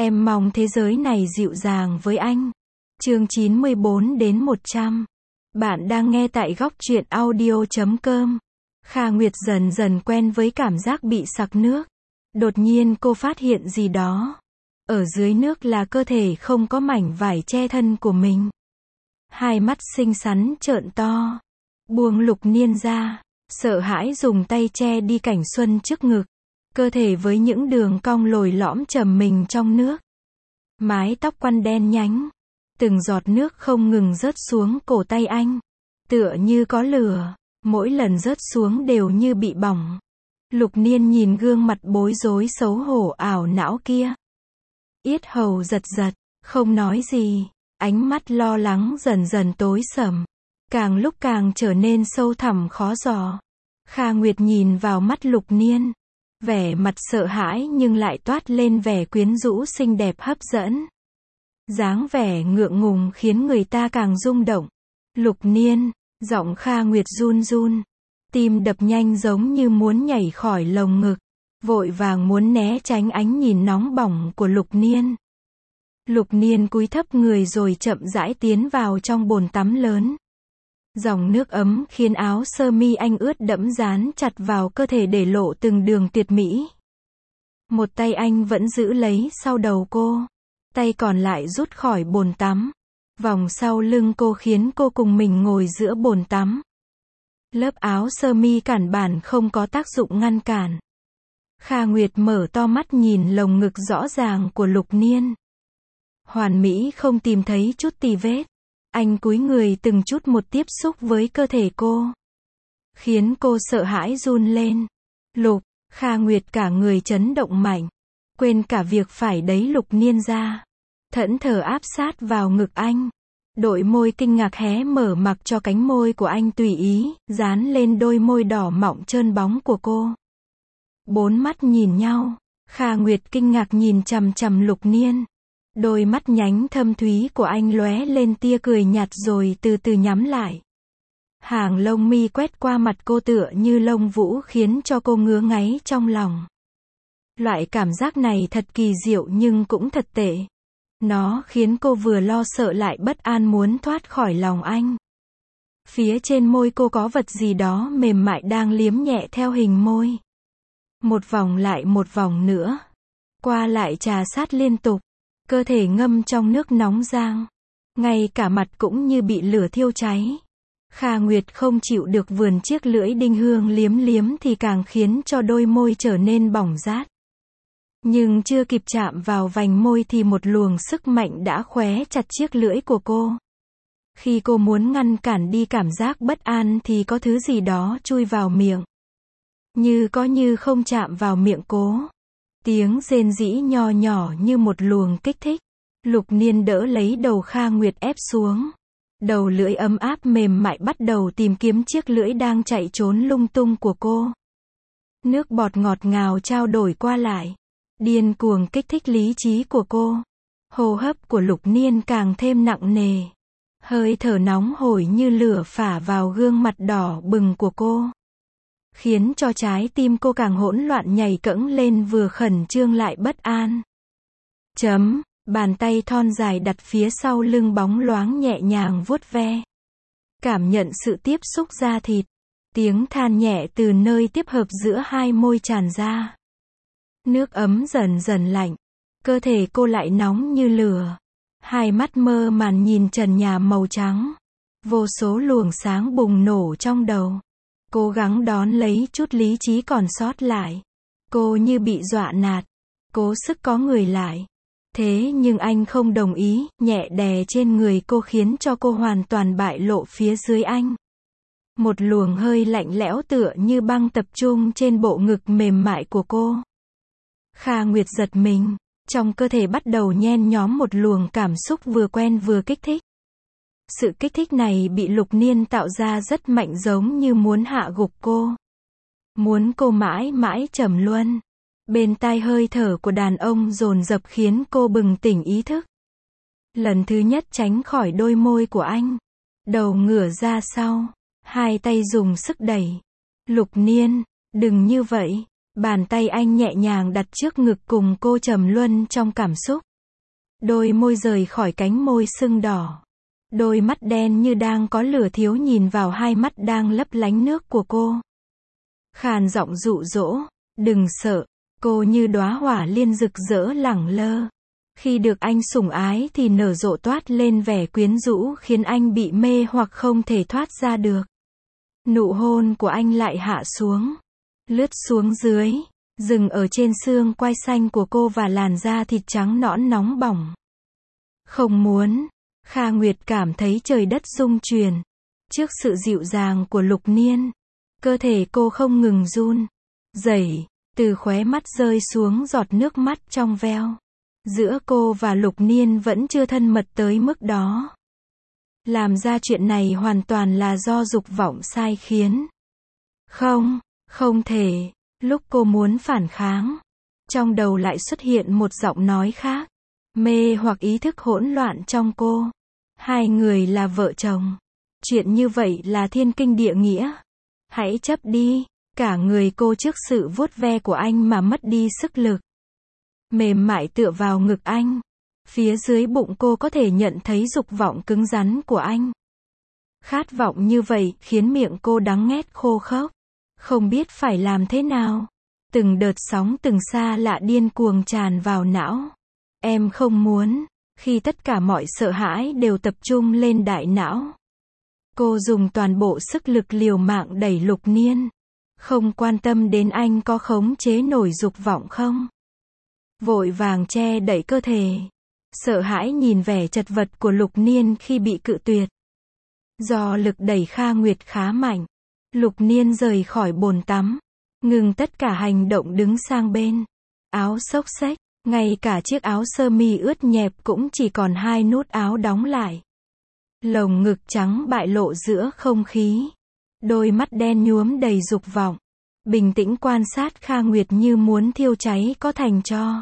Em mong thế giới này dịu dàng với anh. Chương 94 đến 100. Bạn đang nghe tại góc truyện audio.com. Kha Nguyệt dần dần quen với cảm giác bị sặc nước. Đột nhiên cô phát hiện gì đó. Ở dưới nước là cơ thể không có mảnh vải che thân của mình. Hai mắt xinh xắn trợn to. Buông Lục Niên ra. Sợ hãi dùng tay che đi cảnh xuân trước ngực. Cơ thể với những đường cong lồi lõm trầm mình trong nước. Mái tóc quăn đen nhánh. Từng giọt nước không ngừng rớt xuống cổ tay anh. Tựa như có lửa. Mỗi lần rớt xuống đều như bị bỏng. Lục Niên nhìn gương mặt bối rối xấu hổ ảo não kia. Yết hầu giật giật. Không nói gì. Ánh mắt lo lắng dần dần tối sầm. Càng lúc càng trở nên sâu thẳm khó dò. Kha Nguyệt nhìn vào mắt Lục Niên. Vẻ mặt sợ hãi nhưng lại toát lên vẻ quyến rũ xinh đẹp hấp dẫn. Dáng vẻ ngượng ngùng khiến người ta càng rung động. Lục Niên, giọng Kha Nguyệt run run. Tim đập nhanh giống như muốn nhảy khỏi lồng ngực. Vội vàng muốn né tránh ánh nhìn nóng bỏng của Lục Niên. Lục Niên cúi thấp người rồi chậm rãi tiến vào trong bồn tắm lớn. Dòng nước ấm khiến áo sơ mi anh ướt đẫm dán chặt vào cơ thể để lộ từng đường tuyệt mỹ. Một tay anh vẫn giữ lấy sau đầu cô. Tay còn lại rút khỏi bồn tắm. Vòng sau lưng cô khiến cô cùng mình ngồi giữa bồn tắm. Lớp áo sơ mi cản bản không có tác dụng ngăn cản. Kha Nguyệt mở to mắt nhìn lồng ngực rõ ràng của Lục Niên. Hoàn mỹ không tìm thấy chút tì vết. Anh cúi người từng chút một tiếp xúc với cơ thể cô. Khiến cô sợ hãi run lên. Kha Nguyệt cả người chấn động mạnh. Quên cả việc phải đẩy Lục Niên ra. Thẫn thờ áp sát vào ngực anh. Đội môi kinh ngạc hé mở mặc cho cánh môi của anh tùy ý, dán lên đôi môi đỏ mọng trơn bóng của cô. Bốn mắt nhìn nhau. Kha Nguyệt kinh ngạc nhìn chằm chằm Lục Niên. Đôi mắt nhánh thâm thúy của anh lóe lên tia cười nhạt rồi từ từ nhắm lại. Hàng lông mi quét qua mặt cô tựa như lông vũ khiến cho cô ngứa ngáy trong lòng. Loại cảm giác này thật kỳ diệu nhưng cũng thật tệ. Nó khiến cô vừa lo sợ lại bất an muốn thoát khỏi lòng anh. Phía trên môi cô có vật gì đó mềm mại đang liếm nhẹ theo hình môi. Một vòng lại một vòng nữa. Qua lại trà sát liên tục. Cơ thể ngâm trong nước nóng rang. Ngay cả mặt cũng như bị lửa thiêu cháy. Kha Nguyệt không chịu được vườn chiếc lưỡi đinh hương liếm liếm thì càng khiến cho đôi môi trở nên bỏng rát. Nhưng chưa kịp chạm vào vành môi thì một luồng sức mạnh đã khóe chặt chiếc lưỡi của cô. Khi cô muốn ngăn cản đi cảm giác bất an thì có thứ gì đó chui vào miệng. Như không chạm vào miệng cô. Tiếng rên rỉ nho nhỏ như một luồng kích thích. Lục Niên đỡ lấy đầu Kha Nguyệt ép xuống. Đầu lưỡi ấm áp mềm mại bắt đầu tìm kiếm chiếc lưỡi đang chạy trốn lung tung của cô. Nước bọt ngọt ngào trao đổi qua lại. Điên cuồng kích thích lý trí của cô. Hô hấp của Lục Niên càng thêm nặng nề. Hơi thở nóng hổi như lửa phả vào gương mặt đỏ bừng của cô. Khiến cho trái tim cô càng hỗn loạn nhảy cẫng lên vừa khẩn trương lại bất an. Bàn tay thon dài đặt phía sau lưng bóng loáng nhẹ nhàng vuốt ve. Cảm nhận sự tiếp xúc da thịt. Tiếng than nhẹ từ nơi tiếp hợp giữa hai môi tràn ra. Nước ấm dần dần lạnh. Cơ thể cô lại nóng như lửa. Hai mắt mơ màng nhìn trần nhà màu trắng. Vô số luồng sáng bùng nổ trong đầu. Cố gắng đón lấy chút lý trí còn sót lại. Cô như bị dọa nạt. Cố sức có người lại. Thế nhưng anh không đồng ý, nhẹ đè trên người cô khiến cho cô hoàn toàn bại lộ phía dưới anh. Một luồng hơi lạnh lẽo tựa như băng tập trung trên bộ ngực mềm mại của cô. Kha Nguyệt giật mình. Trong cơ thể bắt đầu nhen nhóm một luồng cảm xúc vừa quen vừa kích thích. Sự kích thích này bị Lục Niên tạo ra rất mạnh giống như muốn hạ gục cô. Muốn cô mãi mãi trầm luân. Bên tai hơi thở của đàn ông dồn dập khiến cô bừng tỉnh ý thức. Lần thứ nhất tránh khỏi đôi môi của anh. Đầu ngửa ra sau. Hai tay dùng sức đẩy. Lục Niên, đừng như vậy. Bàn tay anh nhẹ nhàng đặt trước ngực cùng cô trầm luân trong cảm xúc. Đôi môi rời khỏi cánh môi sưng đỏ. Đôi mắt đen như đang có lửa thiếu nhìn vào hai mắt đang lấp lánh nước của cô. Khàn giọng dụ dỗ, đừng sợ, cô như đóa hỏa liên rực rỡ lẳng lơ. Khi được anh sủng ái thì nở rộ toát lên vẻ quyến rũ khiến anh bị mê hoặc không thể thoát ra được. Nụ hôn của anh lại hạ xuống, lướt xuống dưới, dừng ở trên xương quai xanh của cô và làn da thịt trắng nõn nóng bỏng. Không muốn, Kha Nguyệt cảm thấy trời đất rung chuyển. Trước sự dịu dàng của Lục Niên, cơ thể cô không ngừng run rẩy, từ khóe mắt rơi xuống giọt nước mắt trong veo. Giữa cô và Lục Niên vẫn chưa thân mật tới mức đó. Làm ra chuyện này hoàn toàn là do dục vọng sai khiến. Không, không thể. Lúc cô muốn phản kháng, trong đầu lại xuất hiện một giọng nói khác. Mê hoặc ý thức hỗn loạn trong cô. Hai người là vợ chồng. Chuyện như vậy là thiên kinh địa nghĩa. Hãy chấp đi. Cả người cô trước sự vuốt ve của anh mà mất đi sức lực. Mềm mại tựa vào ngực anh. Phía dưới bụng cô có thể nhận thấy dục vọng cứng rắn của anh. Khát vọng như vậy khiến miệng cô đắng nghét khô khốc. Không biết phải làm thế nào. Từng đợt sóng từng xa lạ điên cuồng tràn vào não. Em không muốn. Khi tất cả mọi sợ hãi đều tập trung lên đại não. Cô dùng toàn bộ sức lực liều mạng đẩy Lục Niên. Không quan tâm đến anh có khống chế nổi dục vọng không. Vội vàng che đậy cơ thể. Sợ hãi nhìn vẻ chật vật của Lục Niên khi bị cự tuyệt. Do lực đẩy Kha Nguyệt khá mạnh, Lục Niên rời khỏi bồn tắm, ngừng tất cả hành động đứng sang bên. Áo xốc xếch, ngay cả chiếc áo sơ mi ướt nhẹp cũng chỉ còn 2 nút áo đóng lại. Lồng ngực trắng bại lộ giữa không khí. Đôi mắt đen nhuốm đầy dục vọng. Bình tĩnh quan sát Kha Nguyệt như muốn thiêu cháy có thành tro.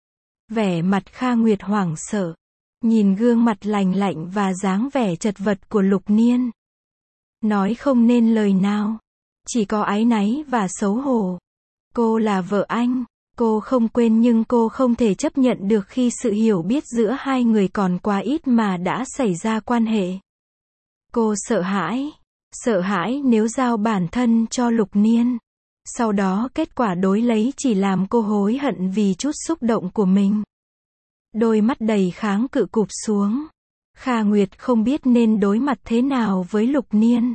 Vẻ mặt Kha Nguyệt hoảng sợ. Nhìn gương mặt lành lạnh và dáng vẻ chật vật của Lục Niên. Nói không nên lời nào. Chỉ có áy náy và xấu hổ. Cô là vợ anh. Cô không quên nhưng cô không thể chấp nhận được khi sự hiểu biết giữa hai người còn quá ít mà đã xảy ra quan hệ. Cô sợ hãi. Sợ hãi nếu giao bản thân cho Lục Niên. Sau đó kết quả đối lấy chỉ làm cô hối hận vì chút xúc động của mình. Đôi mắt đầy kháng cự cụp xuống. Kha Nguyệt không biết nên đối mặt thế nào với Lục Niên.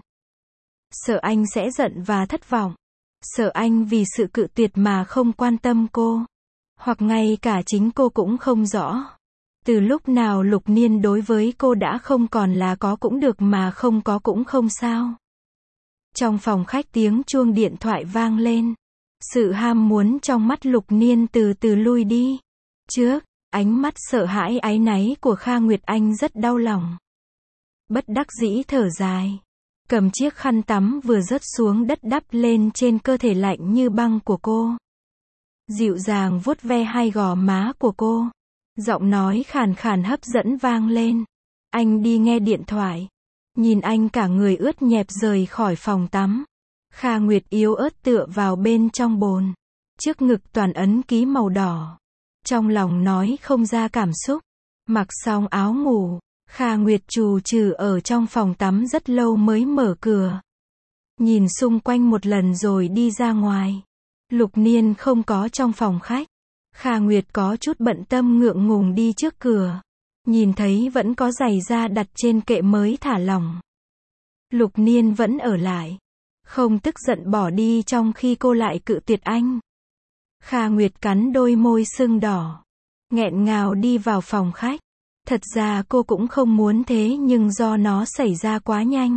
Sợ anh sẽ giận và thất vọng. Sợ anh vì sự cự tuyệt mà không quan tâm cô. Hoặc ngay cả chính cô cũng không rõ. Từ lúc nào Lục Niên đối với cô đã không còn là có cũng được mà không có cũng không sao. Trong phòng khách tiếng chuông điện thoại vang lên. Sự ham muốn trong mắt Lục Niên từ từ lui đi. Trước, ánh mắt sợ hãi áy náy của Kha Nguyệt Anh rất đau lòng. Bất đắc dĩ thở dài. Cầm chiếc khăn tắm vừa rớt xuống đất đắp lên trên cơ thể lạnh như băng của cô. Dịu dàng vuốt ve hai gò má của cô. Giọng nói khàn khàn hấp dẫn vang lên. Anh đi nghe điện thoại. Nhìn anh cả người ướt nhẹp rời khỏi phòng tắm. Kha Nguyệt yếu ớt tựa vào bên trong bồn. Trước ngực toàn ấn ký màu đỏ. Trong lòng nói không ra cảm xúc. Mặc xong áo ngủ, Kha Nguyệt trù trừ ở trong phòng tắm rất lâu mới mở cửa. Nhìn xung quanh một lần rồi đi ra ngoài. Lục Niên không có trong phòng khách. Kha Nguyệt có chút bận tâm ngượng ngùng đi trước cửa. Nhìn thấy vẫn có giày da đặt trên kệ mới thả lỏng. Lục Niên vẫn ở lại. Không tức giận bỏ đi trong khi cô lại cự tuyệt anh. Kha Nguyệt cắn đôi môi sưng đỏ. Nghẹn ngào đi vào phòng khách. Thật ra cô cũng không muốn thế nhưng do nó xảy ra quá nhanh.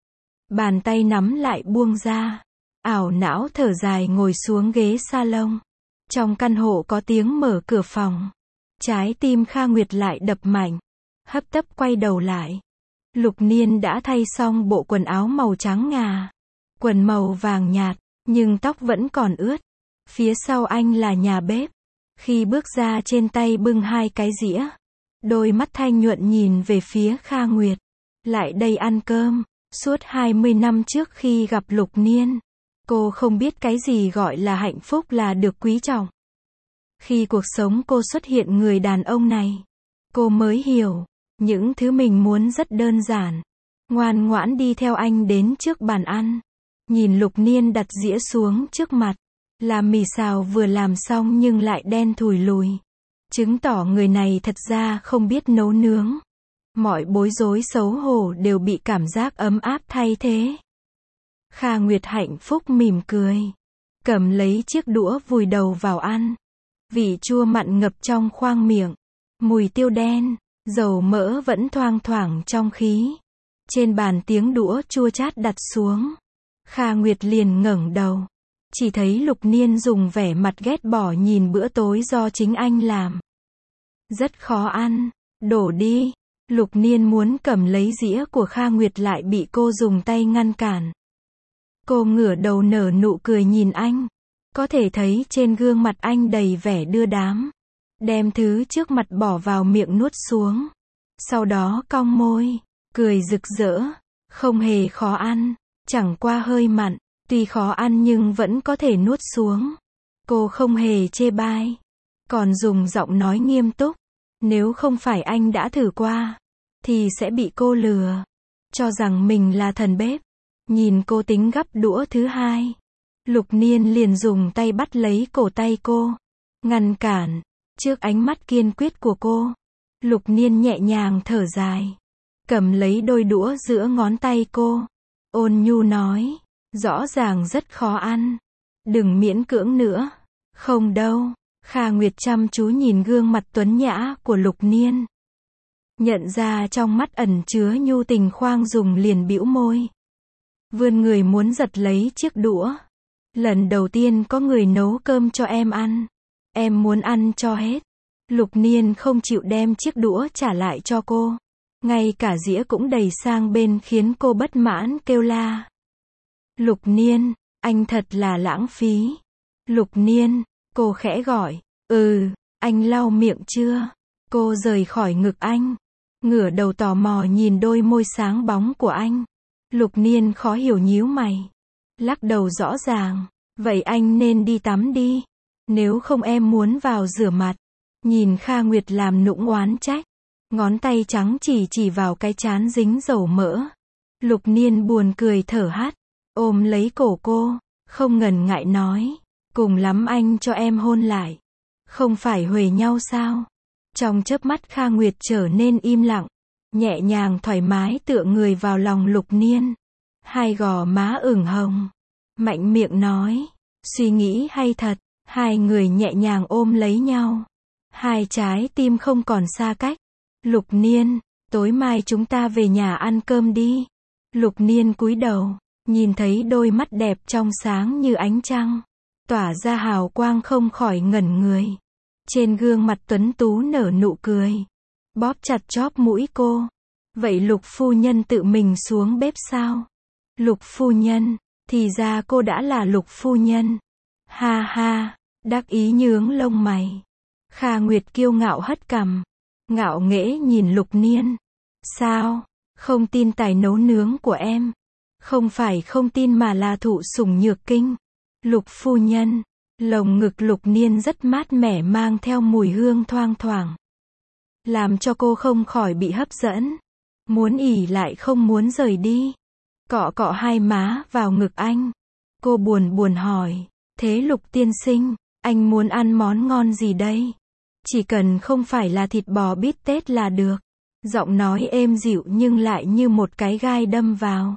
Bàn tay nắm lại buông ra. Ảo não thở dài ngồi xuống ghế salon. Trong căn hộ có tiếng mở cửa phòng. Trái tim Kha Nguyệt lại đập mạnh. Hấp tấp quay đầu lại. Lục Niên đã thay xong bộ quần áo màu trắng ngà. Quần màu vàng nhạt, nhưng tóc vẫn còn ướt. Phía sau anh là nhà bếp. Khi bước ra trên tay bưng 2 cái dĩa. Đôi mắt thanh nhuận nhìn về phía Kha Nguyệt. Lại đây ăn cơm. Suốt 20 năm trước khi gặp Lục Niên, cô không biết cái gì gọi là hạnh phúc là được quý trọng. Khi cuộc sống cô xuất hiện người đàn ông này, Cô mới hiểu, những thứ mình muốn rất đơn giản. Ngoan ngoãn đi theo anh đến trước bàn ăn. Nhìn Lục Niên đặt dĩa xuống trước mặt. Là mì xào vừa làm xong nhưng lại đen thùi lùi. Chứng tỏ người này thật ra không biết nấu nướng. Mọi bối rối xấu hổ đều bị cảm giác ấm áp thay thế. Kha Nguyệt hạnh phúc mỉm cười. Cầm lấy chiếc đũa vùi đầu vào ăn. Vị chua mặn ngập trong khoang miệng. Mùi tiêu đen, dầu mỡ vẫn thoang thoảng trong khí. Trên bàn tiếng đũa chua chát đặt xuống. Kha Nguyệt liền ngẩng đầu. Chỉ thấy Lục Niên dùng vẻ mặt ghét bỏ nhìn bữa tối do chính anh làm. Rất khó ăn, đổ đi. Lục Niên muốn cầm lấy dĩa của Kha Nguyệt lại bị cô dùng tay ngăn cản. Cô ngửa đầu nở nụ cười nhìn anh. Có thể thấy trên gương mặt anh đầy vẻ đưa đám. Đem thứ trước mặt bỏ vào miệng nuốt xuống. Sau đó cong môi, cười rực rỡ. Không hề khó ăn, chẳng qua hơi mặn. Tuy khó ăn nhưng vẫn có thể nuốt xuống. Cô không hề chê bai. Còn dùng giọng nói nghiêm túc. Nếu không phải anh đã thử qua, thì sẽ bị cô lừa. Cho rằng mình là thần bếp. Nhìn cô tính gắp đũa thứ hai. Lục Niên liền dùng tay bắt lấy cổ tay cô. Ngăn cản. Trước ánh mắt kiên quyết của cô. Lục Niên nhẹ nhàng thở dài. Cầm lấy đôi đũa giữa ngón tay cô. Ôn nhu nói. Rõ ràng rất khó ăn. Đừng miễn cưỡng nữa. Không đâu. Kha Nguyệt chăm chú nhìn gương mặt tuấn nhã của Lục Niên. Nhận ra trong mắt ẩn chứa nhu tình khoang dùng liền bĩu môi. Vươn người muốn giật lấy chiếc đũa. Lần đầu tiên có người nấu cơm cho em ăn. Em muốn ăn cho hết. Lục Niên không chịu đem chiếc đũa trả lại cho cô. Ngay cả dĩa cũng đẩy sang bên khiến cô bất mãn kêu la. Lục Niên, anh thật là lãng phí. Lục Niên, cô khẽ gọi. Anh lau miệng chưa? Cô rời khỏi ngực anh. Ngửa đầu tò mò nhìn đôi môi sáng bóng của anh. Lục Niên khó hiểu nhíu mày. Lắc đầu rõ ràng. Vậy anh nên đi tắm đi. Nếu không em muốn vào rửa mặt. Nhìn Kha Nguyệt làm nũng oán trách. Ngón tay trắng chỉ vào cái trán dính dầu mỡ. Lục Niên buồn cười thở hắt. Ôm lấy cổ cô. Không ngần ngại nói. Cùng lắm anh cho em hôn lại. Không phải huề nhau sao? Trong chớp mắt Kha Nguyệt trở nên im lặng. Nhẹ nhàng thoải mái tựa người vào lòng Lục Niên. Hai gò má ửng hồng. Mạnh miệng nói. Suy nghĩ hay thật. Hai người nhẹ nhàng ôm lấy nhau. Hai trái tim không còn xa cách. Lục Niên, tối mai chúng ta về nhà ăn cơm đi. Lục Niên cúi đầu. Nhìn thấy đôi mắt đẹp trong sáng như ánh trăng. Tỏa ra hào quang không khỏi ngẩn người. Trên gương mặt tuấn tú nở nụ cười. Bóp chặt chóp mũi cô. Vậy Lục phu nhân tự mình xuống bếp sao? Lục phu nhân, thì ra cô đã là Lục phu nhân. Ha ha, đắc ý nhướng lông mày. Kha Nguyệt kiêu ngạo hất cằm. Ngạo nghễ nhìn Lục Niên. Sao? Không tin tài nấu nướng của em. Không phải không tin mà là thụ sủng nhược kinh. Lục phu nhân. Lồng ngực Lục Niên rất mát mẻ mang theo mùi hương thoang thoảng. Làm cho cô không khỏi bị hấp dẫn. Muốn ỉ lại không muốn rời đi. Cọ cọ hai má vào ngực anh. Cô buồn hỏi. Thế Lục tiên sinh, anh muốn ăn món ngon gì đây? Chỉ cần không phải là thịt bò bít tết là được. Giọng nói êm dịu nhưng lại như một cái gai đâm vào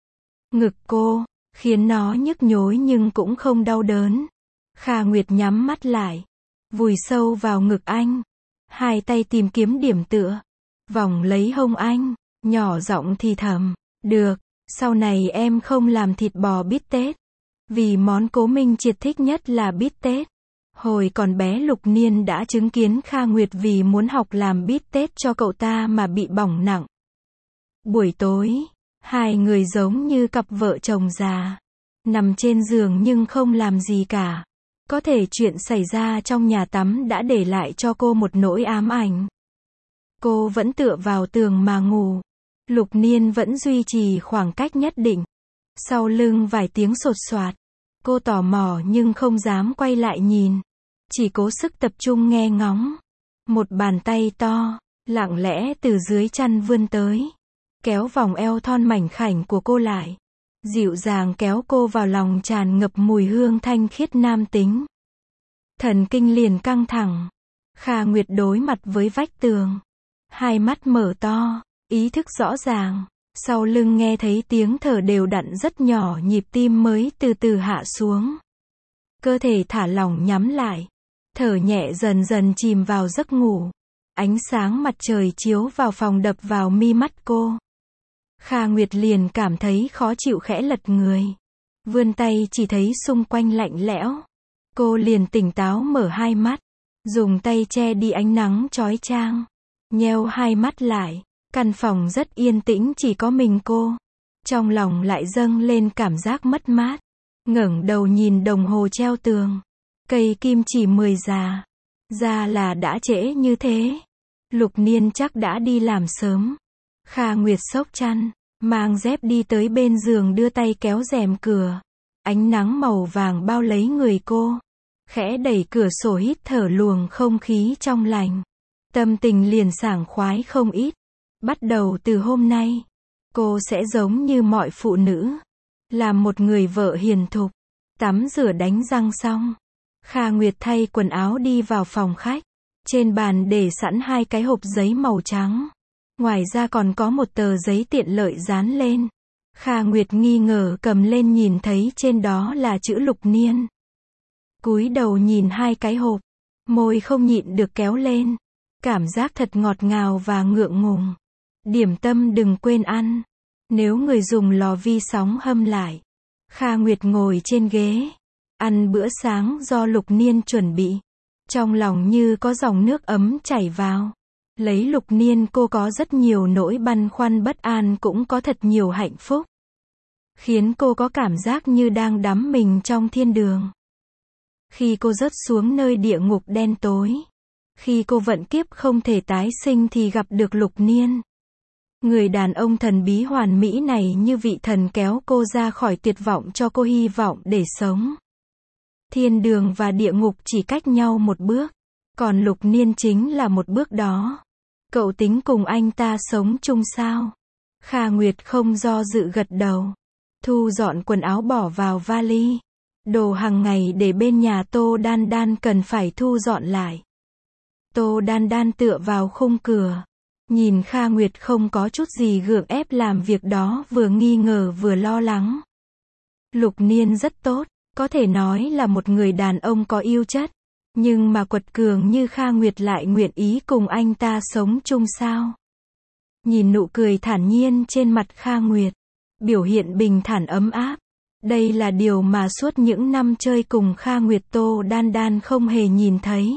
ngực cô, khiến nó nhức nhối nhưng cũng không đau đớn. Kha Nguyệt nhắm mắt lại, vùi sâu vào ngực anh. Hai tay tìm kiếm điểm tựa, vòng lấy hông anh, nhỏ giọng thì thầm. Được, sau này em không làm thịt bò bít tết. Vì món Cố Minh Triệt thích nhất là bít tết. Hồi còn bé Lục Niên đã chứng kiến Kha Nguyệt vì muốn học làm bít tết cho cậu ta mà bị bỏng nặng. Buổi tối, hai người giống như cặp vợ chồng già. Nằm trên giường nhưng không làm gì cả. Có thể chuyện xảy ra trong nhà tắm đã để lại cho cô một nỗi ám ảnh. Cô vẫn tựa vào tường mà ngủ. Lục Niên vẫn duy trì khoảng cách nhất định. Sau lưng vài tiếng sột soạt. Cô tò mò nhưng không dám quay lại nhìn. Chỉ cố sức tập trung nghe ngóng. Một bàn tay to, lặng lẽ từ dưới chăn vươn tới, kéo vòng eo thon mảnh khảnh của cô lại, dịu dàng kéo cô vào lòng tràn ngập mùi hương thanh khiết nam tính. Thần kinh liền căng thẳng. Kha Nguyệt đối mặt với vách tường, hai mắt mở to, ý thức rõ ràng. Sau lưng nghe thấy tiếng thở đều đặn rất nhỏ, nhịp tim mới từ từ hạ xuống. Cơ thể thả lỏng nhắm lại, thở nhẹ dần dần chìm vào giấc ngủ. Ánh sáng mặt trời chiếu vào phòng đập vào mi mắt cô. Kha Nguyệt liền cảm thấy khó chịu, khẽ lật người. Vươn tay chỉ thấy xung quanh lạnh lẽo. Cô liền tỉnh táo mở hai mắt, dùng tay che đi ánh nắng chói chang. Nheo hai mắt lại, căn phòng rất yên tĩnh, chỉ có mình cô. Trong lòng lại dâng lên cảm giác mất mát. Ngẩng đầu nhìn đồng hồ treo tường. Cây kim chỉ 10 giờ. Ra là đã trễ như thế. Lục Niên chắc đã đi làm sớm. Kha Nguyệt xốc chăn, mang dép đi tới bên giường, đưa tay kéo rèm cửa. Ánh nắng màu vàng bao lấy người cô. Khẽ đẩy cửa sổ hít thở luồng không khí trong lành. Tâm tình liền sảng khoái không ít. Bắt đầu từ hôm nay, cô sẽ giống như mọi phụ nữ, làm một người vợ hiền thục. Tắm rửa đánh răng xong, Kha Nguyệt thay quần áo đi vào phòng khách. Trên bàn để sẵn 2 cái hộp giấy màu trắng. Ngoài ra còn có một tờ giấy tiện lợi dán lên. Kha Nguyệt nghi ngờ cầm lên, nhìn thấy trên đó là chữ Lục Niên. Cúi đầu nhìn 2 cái hộp, môi không nhịn được kéo lên. Cảm giác thật ngọt ngào và ngượng ngùng. Điểm tâm đừng quên ăn. Nếu người dùng lò vi sóng hâm lại. Kha Nguyệt ngồi trên ghế, ăn bữa sáng do Lục Niên chuẩn bị. Trong lòng như có dòng nước ấm chảy vào. Lấy Lục Niên cô có rất nhiều nỗi băn khoăn bất an, cũng có thật nhiều hạnh phúc. Khiến cô có cảm giác như đang đắm mình trong thiên đường. Khi cô rớt xuống nơi địa ngục đen tối. Khi cô vận kiếp không thể tái sinh thì gặp được Lục Niên. Người đàn ông thần bí hoàn mỹ này như vị thần kéo cô ra khỏi tuyệt vọng, cho cô hy vọng để sống. Thiên đường và địa ngục chỉ cách nhau một bước. Còn Lục Niên chính là một bước đó. Cậu tính cùng anh ta sống chung sao? Kha Nguyệt không do dự gật đầu. Thu dọn quần áo bỏ vào vali. Đồ hàng ngày để bên nhà Tô Đan Đan cần phải thu dọn lại. Tô Đan Đan tựa vào khung cửa. Nhìn Kha Nguyệt không có chút gì gượng ép làm việc đó, vừa nghi ngờ vừa lo lắng. Lục Niên rất tốt, có thể nói là một người đàn ông có yêu chất. Nhưng mà quật cường như Kha Nguyệt lại nguyện ý cùng anh ta sống chung sao? Nhìn nụ cười thản nhiên trên mặt Kha Nguyệt, biểu hiện bình thản ấm áp. Đây là điều mà suốt những năm chơi cùng Kha Nguyệt Tô Đan Đan không hề nhìn thấy.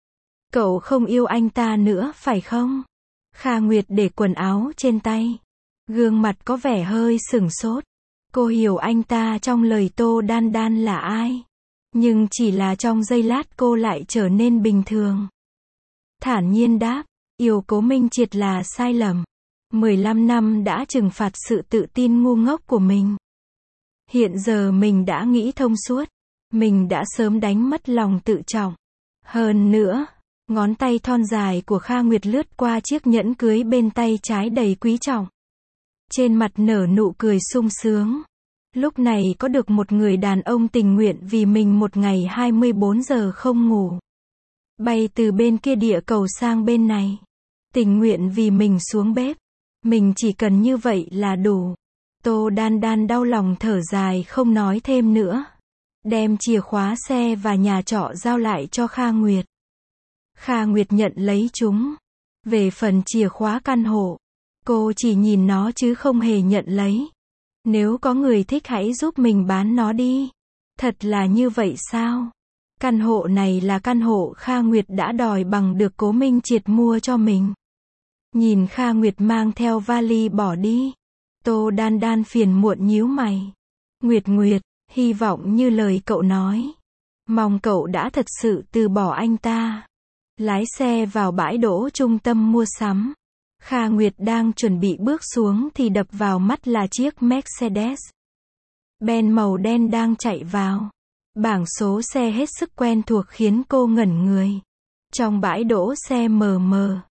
Cậu không yêu anh ta nữa phải không? Kha Nguyệt để quần áo trên tay. Gương mặt có vẻ hơi sửng sốt. Cô hiểu anh ta trong lời Tô Đan Đan là ai. Nhưng chỉ là trong giây lát cô lại trở nên bình thường. Thản nhiên đáp, yêu Cố Minh Triệt là sai lầm. 15 năm đã trừng phạt sự tự tin ngu ngốc của mình. Hiện giờ mình đã nghĩ thông suốt. Mình đã sớm đánh mất lòng tự trọng. Hơn nữa, ngón tay thon dài của Kha Nguyệt lướt qua chiếc nhẫn cưới bên tay trái đầy quý trọng. Trên mặt nở nụ cười sung sướng. Lúc này có được một người đàn ông tình nguyện vì mình một ngày 24 giờ không ngủ. Bay từ bên kia địa cầu sang bên này. Tình nguyện vì mình xuống bếp. Mình chỉ cần như vậy là đủ. Tô Đan Đan đau lòng thở dài không nói thêm nữa. Đem chìa khóa xe và nhà trọ giao lại cho Kha Nguyệt. Kha Nguyệt nhận lấy chúng. Về phần chìa khóa căn hộ, cô chỉ nhìn nó chứ không hề nhận lấy. Nếu có người thích hãy giúp mình bán nó đi. Thật là như vậy sao? Căn hộ này là căn hộ Kha Nguyệt đã đòi bằng được Cố Minh Triệt mua cho mình. Nhìn Kha Nguyệt mang theo vali bỏ đi. Tô Đan Đan phiền muộn nhíu mày. Nguyệt Nguyệt, hy vọng như lời cậu nói. Mong cậu đã thật sự từ bỏ anh ta. Lái xe vào bãi đỗ trung tâm mua sắm. Kha Nguyệt đang chuẩn bị bước xuống thì đập vào mắt là chiếc Mercedes Benz màu đen đang chạy vào. Bảng số xe hết sức quen thuộc khiến cô ngẩn người. Trong bãi đỗ xe mờ mờ,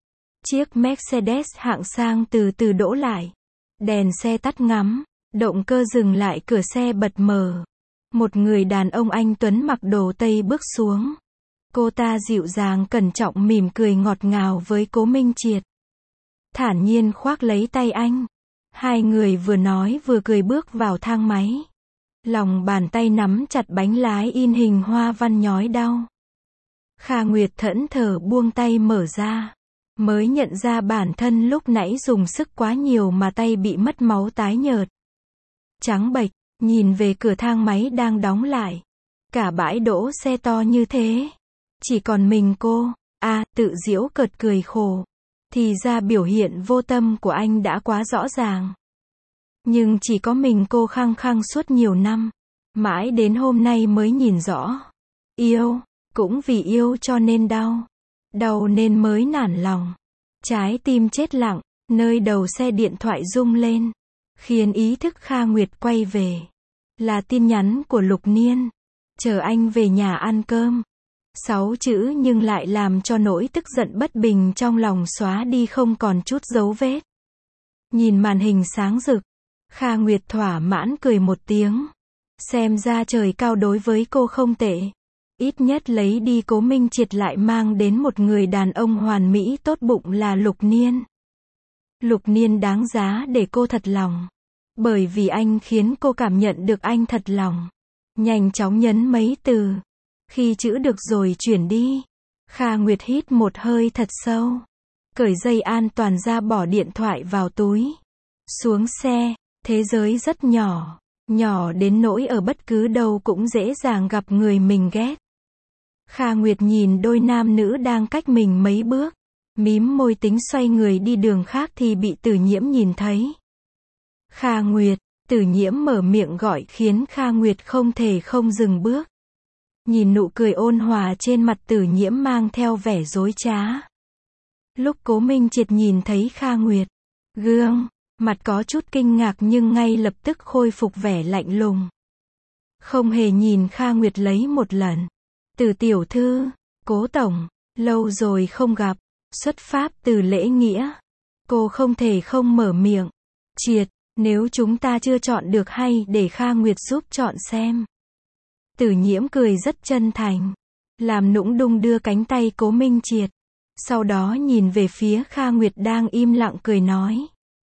Chiếc Mercedes hạng sang từ từ đỗ lại. Đèn xe tắt ngắm, động cơ dừng lại, cửa xe bật mở. Một người đàn ông anh tuấn mặc đồ Tây bước xuống. Cô ta dịu dàng cẩn trọng mỉm cười ngọt ngào với Cố Minh Triệt. Thản nhiên khoác lấy tay anh. Hai người vừa nói vừa cười bước vào thang máy. Lòng bàn tay nắm chặt bánh lái in hình hoa văn nhói đau. Kha Nguyệt thẫn thờ buông tay mở ra. Mới nhận ra bản thân lúc nãy dùng sức quá nhiều mà tay bị mất máu tái nhợt. Trắng bệch, nhìn về cửa thang máy đang đóng lại. Cả bãi đỗ xe to như thế. Chỉ còn mình cô. Tự giễu cợt cười khổ. Thì ra biểu hiện vô tâm của anh đã quá rõ ràng. Nhưng chỉ có mình cô khăng khăng suốt nhiều năm. Mãi đến hôm nay mới nhìn rõ. Yêu, cũng vì yêu cho nên đau. Đau nên mới nản lòng. Trái tim chết lặng, nơi đầu xe điện thoại rung lên. Khiến ý thức Kha Nguyệt quay về. Là tin nhắn của Lục Niên. Chờ anh về nhà ăn cơm. 6 chữ nhưng lại làm cho nỗi tức giận bất bình trong lòng xóa đi không còn chút dấu vết. Nhìn màn hình sáng rực. Kha Nguyệt thỏa mãn cười một tiếng. Xem ra trời cao đối với cô không tệ. Ít nhất lấy đi Cố Minh Triệt lại mang đến một người đàn ông hoàn mỹ tốt bụng là Lục Niên. Lục Niên đáng giá để cô thật lòng. Bởi vì anh khiến cô cảm nhận được anh thật lòng. Nhanh chóng nhấn mấy từ. Khi chữ được rồi chuyển đi. Kha Nguyệt hít một hơi thật sâu. Cởi dây an toàn ra, bỏ điện thoại vào túi. Xuống xe. Thế giới rất nhỏ. Nhỏ đến nỗi ở bất cứ đâu cũng dễ dàng gặp người mình ghét. Kha Nguyệt nhìn đôi nam nữ đang cách mình mấy bước. Mím môi tính xoay người đi đường khác thì bị Tử Nhiễm nhìn thấy. Kha Nguyệt, Tử Nhiễm mở miệng gọi khiến Kha Nguyệt không thể không dừng bước. Nhìn nụ cười ôn hòa trên mặt Tử Nhiễm mang theo vẻ dối trá. Lúc Cố Minh Triệt nhìn thấy Kha Nguyệt, gương mặt có chút kinh ngạc nhưng ngay lập tức khôi phục vẻ lạnh lùng. Không hề nhìn Kha Nguyệt lấy một lần. Từ tiểu thư, Cố tổng, lâu rồi không gặp. Xuất phát từ lễ nghĩa. Cô không thể không mở miệng. Triệt, nếu chúng ta chưa chọn được hay để Kha Nguyệt giúp chọn xem. Tử Nhiễm cười rất chân thành. Làm nũng đung đưa cánh tay Cố Minh Triệt. Sau đó nhìn về phía Kha Nguyệt đang im lặng cười nói.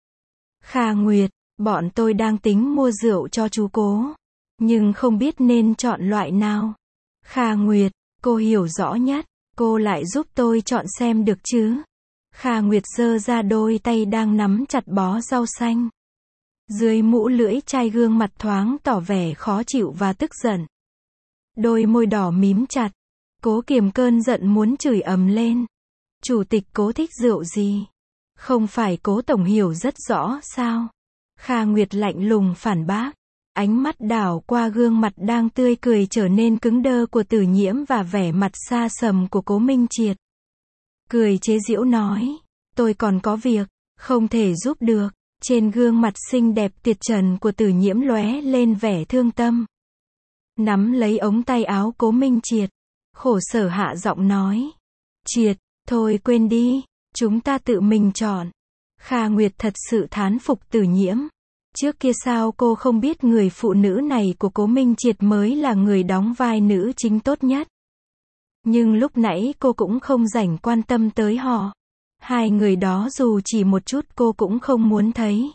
Kha Nguyệt, bọn tôi đang tính mua rượu cho chú Cố. Nhưng không biết nên chọn loại nào. Kha Nguyệt, cô hiểu rõ nhất. Cô lại giúp tôi chọn xem được chứ. Kha Nguyệt giơ ra đôi tay đang nắm chặt bó rau xanh. Dưới mũ lưỡi chai gương mặt thoáng tỏ vẻ khó chịu và tức giận. Đôi môi đỏ mím chặt. Cố kiềm cơn giận muốn chửi ầm lên. Chủ tịch Cố thích rượu gì? Không phải Cố tổng hiểu rất rõ sao? Kha Nguyệt lạnh lùng phản bác. Ánh mắt đảo qua gương mặt đang tươi cười trở nên cứng đơ của Tử Nhiễm và vẻ mặt xa sầm của Cố Minh Triệt. Cười chế giễu nói. Tôi còn có việc. Không thể giúp được. Trên gương mặt xinh đẹp tuyệt trần của Tử Nhiễm lóe lên vẻ thương tâm. Nắm lấy ống tay áo Cố Minh Triệt. Khổ sở hạ giọng nói. Triệt, thôi quên đi. Chúng ta tự mình chọn. Kha Nguyệt thật sự thán phục Tử Nhiễm. Trước kia sao cô không biết người phụ nữ này của Cố Minh Triệt mới là người đóng vai nữ chính tốt nhất. Nhưng lúc nãy cô cũng không rảnh quan tâm tới họ. Hai người đó dù chỉ một chút cô cũng không muốn thấy.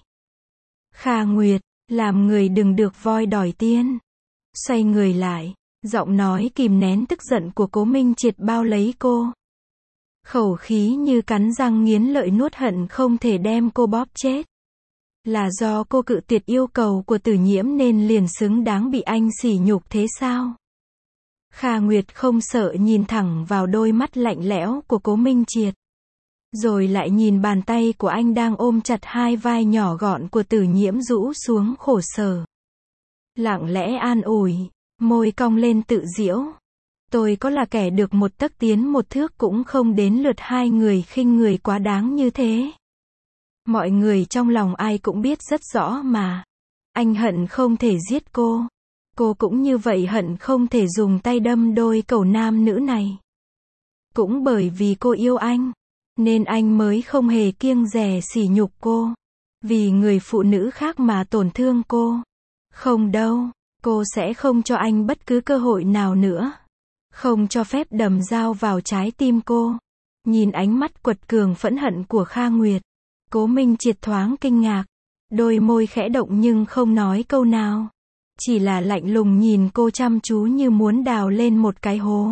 Kha Nguyệt, làm người đừng được voi đòi tiên. Xoay người lại, giọng nói kìm nén tức giận của Cố Minh Triệt bao lấy cô. Khẩu khí như cắn răng nghiến lợi nuốt hận không thể đem cô bóp chết. Là do cô cự tuyệt yêu cầu của Tử Nhiễm nên liền xứng đáng bị anh sỉ nhục thế sao? Kha Nguyệt không sợ nhìn thẳng vào đôi mắt lạnh lẽo của Cố Minh Triệt. Rồi lại nhìn bàn tay của anh đang ôm chặt hai vai nhỏ gọn của Tử Nhiễm rũ xuống khổ sở. Lặng lẽ an ủi, môi cong lên tự giễu. Tôi có là kẻ được một tấc tiến một thước cũng không đến lượt hai người khinh người quá đáng như thế. Mọi người trong lòng ai cũng biết rất rõ mà. Anh hận không thể giết cô. Cô cũng như vậy hận không thể dùng tay đâm đôi cẩu nam nữ này. Cũng bởi vì cô yêu anh, Nên anh mới không hề kiêng dè sỉ nhục cô. Vì người phụ nữ khác mà tổn thương cô. Không đâu, cô sẽ không cho anh bất cứ cơ hội nào nữa. Không cho phép đâm dao vào trái tim cô. Nhìn ánh mắt quật cường phẫn hận của Kha Nguyệt, Cố Minh Triệt thoáng kinh ngạc. Đôi môi khẽ động nhưng không nói câu nào. Chỉ là lạnh lùng nhìn cô chăm chú như muốn đào lên một cái hố.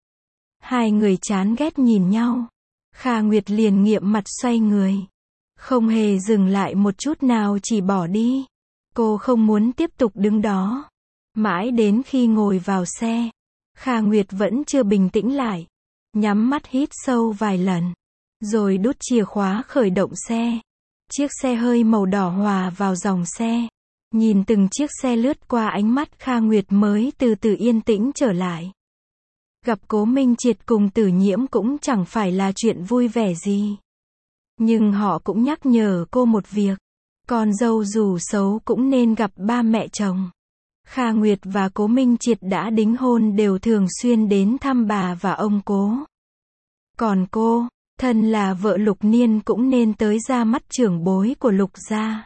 Hai người chán ghét nhìn nhau. Kha Nguyệt liền nghiệm mặt xoay người. Không hề dừng lại một chút nào, chỉ bỏ đi. Cô không muốn tiếp tục đứng đó. Mãi đến khi ngồi vào xe, Kha Nguyệt vẫn chưa bình tĩnh lại. Nhắm mắt hít sâu vài lần. Rồi đút chìa khóa khởi động xe. Chiếc xe hơi màu đỏ hòa vào dòng xe. Nhìn từng chiếc xe lướt qua, ánh mắt Kha Nguyệt mới từ từ yên tĩnh trở lại. Gặp Cố Minh Triệt cùng Tử Nhiễm cũng chẳng phải là chuyện vui vẻ gì. Nhưng họ cũng nhắc nhở cô một việc. Con dâu dù xấu cũng nên gặp ba mẹ chồng. Kha Nguyệt và Cố Minh Triệt đã đính hôn đều thường xuyên đến thăm bà và ông Cố. Còn cô, thân là vợ Lục Niên cũng nên tới ra mắt trưởng bối của Lục gia.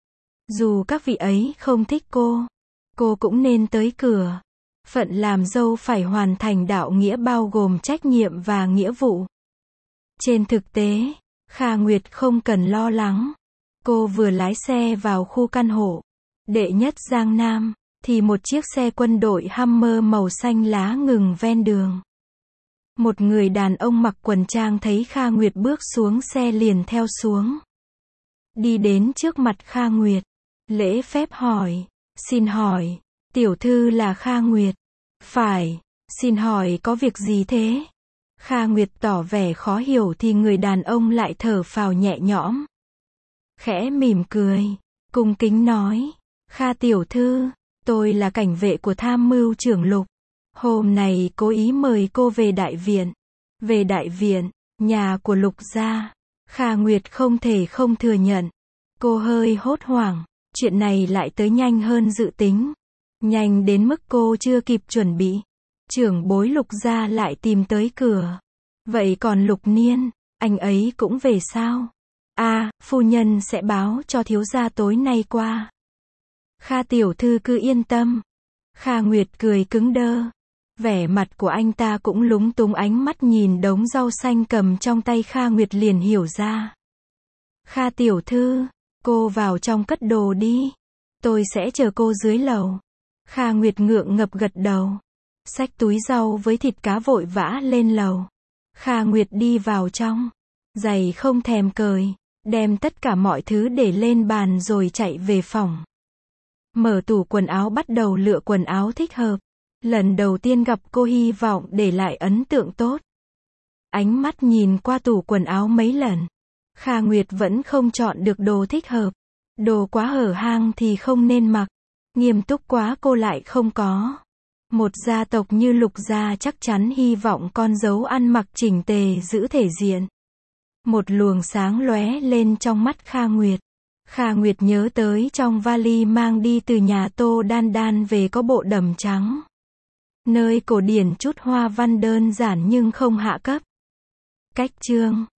Dù các vị ấy không thích cô cũng nên tới cửa. Phận làm dâu phải hoàn thành đạo nghĩa bao gồm trách nhiệm và nghĩa vụ. Trên thực tế, Kha Nguyệt không cần lo lắng. Cô vừa lái xe vào khu căn hộ đệ nhất Giang Nam, thì một chiếc xe quân đội Hummer màu xanh lá ngừng ven đường. Một người đàn ông mặc quần trang thấy Kha Nguyệt bước xuống xe liền theo xuống. Đi đến trước mặt Kha Nguyệt, lễ phép hỏi, xin hỏi, tiểu thư là Kha Nguyệt? Phải, xin hỏi có việc gì thế? Kha Nguyệt tỏ vẻ khó hiểu thì người đàn ông lại thở phào nhẹ nhõm. Khẽ mỉm cười, cung kính nói, Kha tiểu thư, tôi là cảnh vệ của tham mưu trưởng Lục. Hôm nay cố ý mời cô về đại viện. Về đại viện, nhà của Lục gia. Kha Nguyệt không thể không thừa nhận. Cô hơi hốt hoảng, chuyện này lại tới nhanh hơn dự tính. Nhanh đến mức cô chưa kịp chuẩn bị. Trưởng bối Lục gia lại tìm tới cửa. Vậy còn Lục Niên, anh ấy cũng về sao? Phu nhân sẽ báo cho thiếu gia tối nay qua. Kha tiểu thư cứ yên tâm. Kha Nguyệt cười cứng đơ. Vẻ mặt của anh ta cũng lúng túng, ánh mắt nhìn đống rau xanh cầm trong tay Kha Nguyệt liền hiểu ra. Kha tiểu thư, cô vào trong cất đồ đi. Tôi sẽ chờ cô dưới lầu. Kha Nguyệt ngượng ngập gật đầu. Xách túi rau với thịt cá vội vã lên lầu. Kha Nguyệt đi vào trong. Giày không thèm cởi. Đem tất cả mọi thứ để lên bàn rồi chạy về phòng. Mở tủ quần áo bắt đầu lựa quần áo thích hợp. Lần đầu tiên gặp cô hy vọng để lại ấn tượng tốt. Ánh mắt nhìn qua tủ quần áo mấy lần. Kha Nguyệt vẫn không chọn được đồ thích hợp. Đồ quá hở hang thì không nên mặc. Nghiêm túc quá cô lại không có. Một gia tộc như Lục gia chắc chắn hy vọng con dâu ăn mặc chỉnh tề giữ thể diện. Một luồng sáng lóe lên trong mắt Kha Nguyệt. Kha Nguyệt nhớ tới trong vali mang đi từ nhà Tô Đan Đan về có bộ đầm trắng. Nơi cổ điển chút hoa văn đơn giản nhưng không hạ cấp. Cách chương